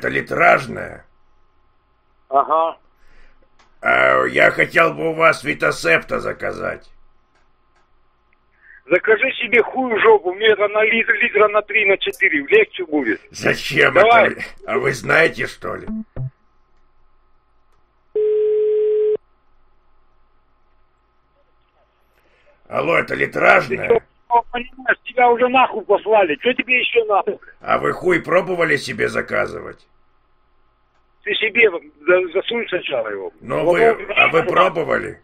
это литражная? Ага. Я хотел бы у вас Витасепта заказать. Закажи себе хуй в жопу, мне это на литра на 3, на 4, легче будет. Зачем Давай. это? А вы знаете, что ли? Алло, это литражная? Ты что, понимаешь, тебя уже нахуй послали, что тебе еще надо? А вы хуй пробовали себе заказывать? Ты себе засунь сначала его. Ну а вы пробовали?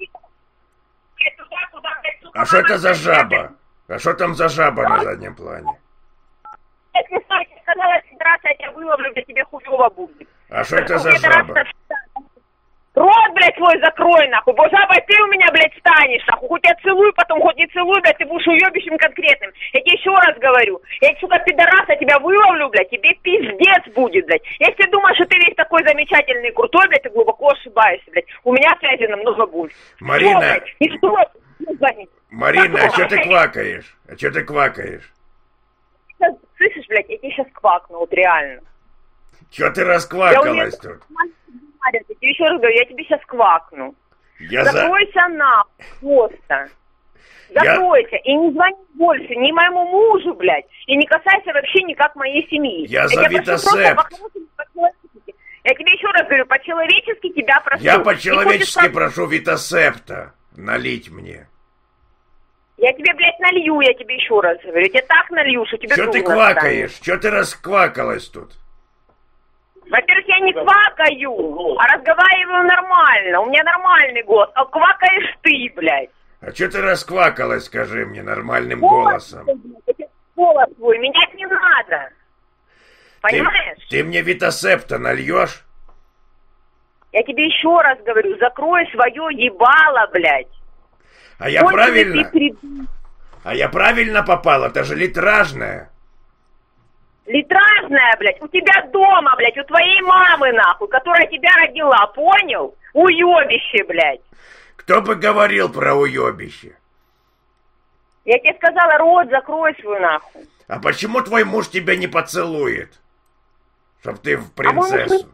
А что это за жаба? А что там за жаба на заднем плане? Если сказала федерация, я тебя выловлю, для тебе хуёво будет. А что это за жаба? Рот, блядь, свой закрой, нахуй, бо жабой ты у меня, блядь, станешь, нахуй, хоть я целую, потом хоть не целую, блядь, ты будешь уёбищем конкретным. Я тебе еще раз говорю, я, сука, пидораса тебя выловлю, блядь, тебе пиздец будет, блядь. Если ты думаешь, что ты весь такой замечательный, крутой, блядь, ты глубоко ошибаешься, блядь. У меня связи намного больше. Марина, Всё, блядь, не стоит мне звонить. Марина, а что ты квакаешь? А что ты квакаешь? Слышишь, блядь, я тебе сейчас квакну, вот реально. Что ты расквакалась тут? Я тебе еще раз говорю, я тебе сейчас квакну. Закройся нахуй, просто. Закройся. И не звони больше ни моему мужу, блядь. И не касайся вообще никак моей семьи. Я за Витасепт. Я тебе еще раз говорю, по-человечески тебя прошу. Я по-человечески прошу Витасепта налить мне. Я тебе, блядь, налью, я тебе еще раз говорю. Я тебе так налью, что тебе Что ты трудно квакаешь? станет. Что ты расквакалась тут? Во-первых, я не квакаю, а разговариваю нормально. У меня нормальный голос. А квакаешь ты, блядь. А что ты расквакалась, скажи мне, нормальным голосом? Голос твой, менять не надо. Понимаешь? Ты мне Витасепта нальешь? Я тебе еще раз говорю, закрой свое ебало, блядь. А я правильно? А я правильно попал? Это же литражная. Литражная, блядь, у тебя дома, блядь, у твоей мамы, нахуй, которая тебя родила, понял? Уебище, блядь. Кто бы говорил про уебище? Я тебе сказала, рот закрой свой, нахуй. А почему твой муж тебя не поцелует? Чтоб ты в принцессу.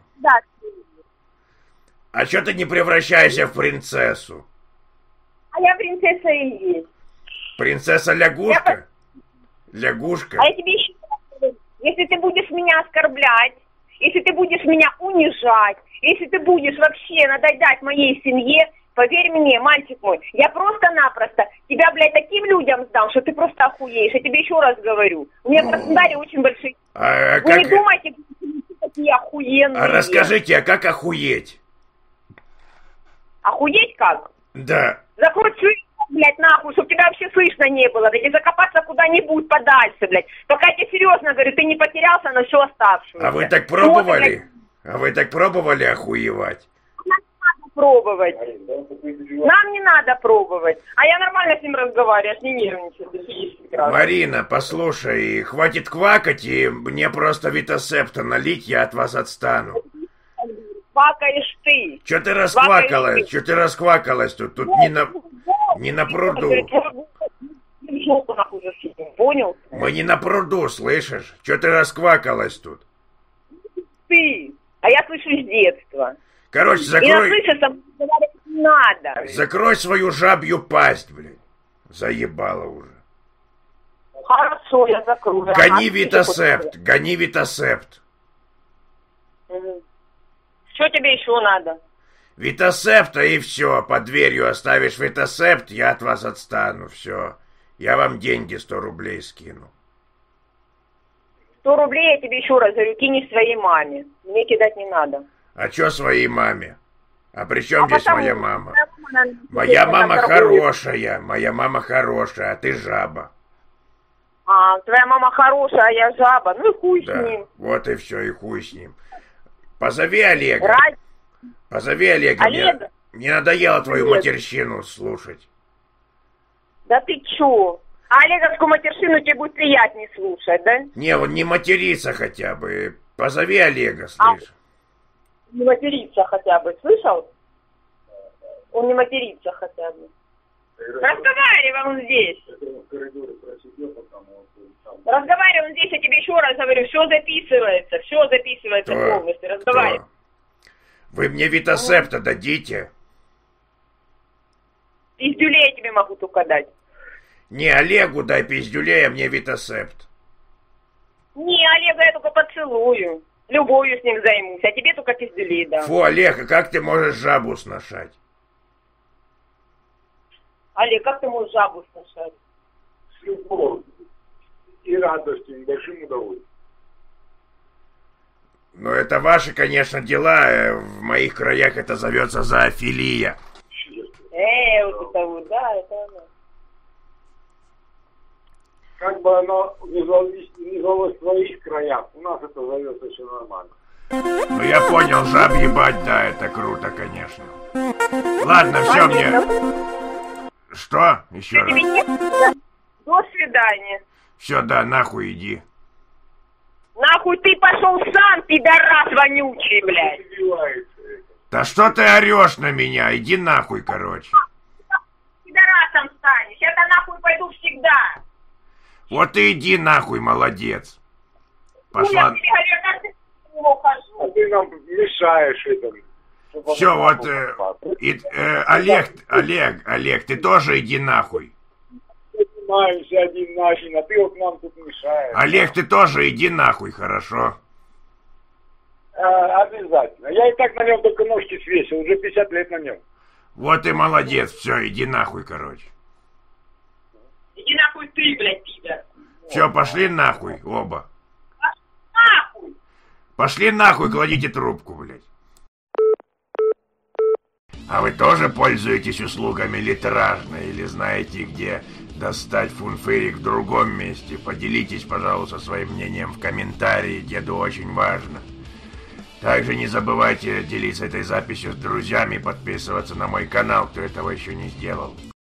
А что ты не превращаешься в принцессу? А я принцесса и есть. Принцесса-лягушка? Лягушка? А я тебе еще раз говорю, если ты будешь меня оскорблять, если ты будешь меня унижать, если ты будешь вообще надоедать моей семье, поверь мне, мальчик мой, я просто-напросто тебя, блядь, таким людям сдам, что ты просто охуеешь. Я тебе еще раз говорю. У меня в Краснодаре очень большие... Вы как... не думайте, что такие охуенные. А расскажите, а как охуеть? Охуеть как? Да. Закрой свою, блядь, нахуй, чтобы тебя вообще слышно не было, блядь, и закопаться куда-нибудь подальше, блядь. Пока я тебе серьезно говорю, ты не потерялся на всю оставшуюся. А вы так пробовали? А вы так пробовали охуевать? Нам не надо пробовать. Нам не надо пробовать. А я нормально с ним разговариваю, я ж не нервничаю. Марина, послушай, хватит квакать, и мне просто Витасепта налить, я от вас отстану. Квакаешь ты. Че ты расквакалась? Че ты расквакалась тут? Тут не на пруду. Понял? Мы не на пруду, слышишь? Че ты расквакалась тут? Ты. А я слышу с детства. Короче, И закрой... наслышаться не надо. Закрой свою жабью пасть, блин. Заебала уже. Хорошо, я закрою. Гони Витасепт, гони Витасепт. Что тебе еще надо? Витасепта и все. Под дверью оставишь Витасепт, я от вас отстану, все. Я вам деньги 100 рублей скину. 100 рублей я тебе еще раз говорю, кинешь своей маме. Мне кидать не надо. А чё своей маме? А при чем здесь потому, моя мама? Моя мама хорошая, моя мама хорошая, а ты жаба. А, твоя мама хорошая, а я жаба. Ну и хуй Да, с ним. вот и все, и хуй с ним. Позови Олега. Позови Олега. Олега? Мне надоело твою матерщину слушать. Да ты чё? А олеговскую матершину тебе будет приятнее слушать, да? Не, он не матерится хотя бы. Позови Олега, слышь. Не материться хотя бы, слышал? Он не матерится хотя бы. Разговаривай он здесь. Разговаривай он здесь, я тебе еще раз говорю, все записывается полностью, разговаривай. Вы мне Витасепта дадите? Пиздюлей я тебе могу только дать. Не, Олегу дай пиздюлей, а мне Витасепт. Не, Олега я только поцелую. Любовью с ним займусь, а тебе только пиздюлей дам. Фу, Олег, а как ты можешь жабу сношать? Олег, как ты можешь жабу сношать? С любовью и радостью, и большим удовольствием. Ну, это ваши, конечно, дела. В моих краях это зовется зоофилия. Вот это вот, да, это оно. Как бы оно не звалось в твоих краях, у нас это зовется все нормально. Ну, я понял, жаб ебать, да, это круто, конечно. Ладно, все мне... Что? Еще раз. До свидания. Все, да, нахуй иди. Нахуй ты пошел сам, пидорас вонючий, блядь. Да что ты орешь на меня? Иди нахуй, короче. Пидорасом станешь. Я-то нахуй пойду всегда. Вот и иди нахуй, молодец. Пошла. А ты нам мешаешь этому. Все, вот, Олег, ты тоже иди нахуй. Занимаемся один на один, а ты вот нам тут мешаешь. Олег, ты тоже иди нахуй, хорошо? Обязательно. Я и так на нем только ножки свесил, уже 50 лет на нем. Вот и молодец, все, иди нахуй, короче. Иди нахуй ты, блядь, пидор. Все, пошли нахуй, оба. Нахуй! Пошли нахуй, кладите трубку, блядь. А вы тоже пользуетесь услугами литражной или знаете, где достать фунфырик в другом месте? Поделитесь, пожалуйста, своим мнением в комментарии, деду очень важно. Также не забывайте делиться этой записью с друзьями и подписываться на мой канал, кто этого еще не сделал.